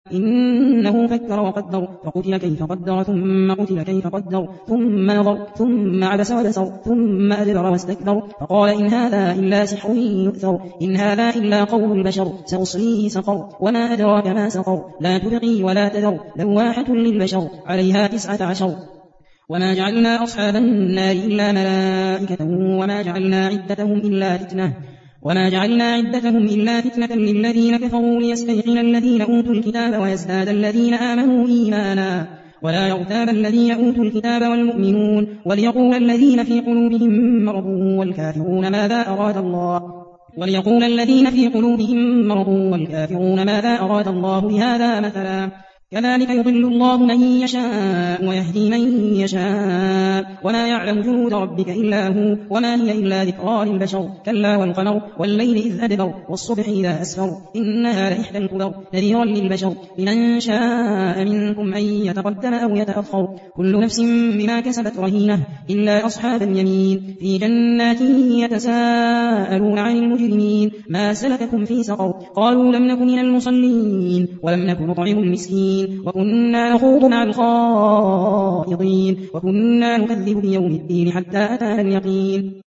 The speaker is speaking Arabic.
إنه فكر وقدر فقتل كيف قدر ثم قتل كيف قدر ثم نظر ثم عبس وبسر ثم أدبر واستكبر فقال إن هذا إلا سحر يؤثر إن هذا إلا قول البشر سأصليه سقر وما أدراك ما سقر لا تبقي ولا تذر لواحة للبشر عليها 19 وما جعلنا أصحاب النار إلا ملائكة وما جعلنا عدتهم إلا فتنة للذين كفروا ليستيقن الذين أوتوا الكتاب ويزداد الذين آمنوا إيمانا ولا يرتاب الذين أوتوا الكتاب والمؤمنون وليقول الذين في قلوبهم مرض والكافرون ماذا أراد الله بهذا مثلا كذلك يضل الله من يشاء ويهدي من يشاء وما يعلم جنود ربك إلا هو وما هي إلا ذكرى للبشر كلا والقمر والليل إذ أدبر والصبح إذا أسفر إنها لإحدى الكبر نذيرا للبشر لمن شاء منكم أن يتقدم أو يتأخر كل نفس بما كسبت رهينة إلا أصحاب اليمين في جنات يتساءلون عن المجرمين ما سلككم في سقر قالوا لم نكن من المصلين ولم نكن نطعم المسكين وكنا نخوض مع الخائضين وكنا نكذب بيوم الدين حتى أتانا اليقين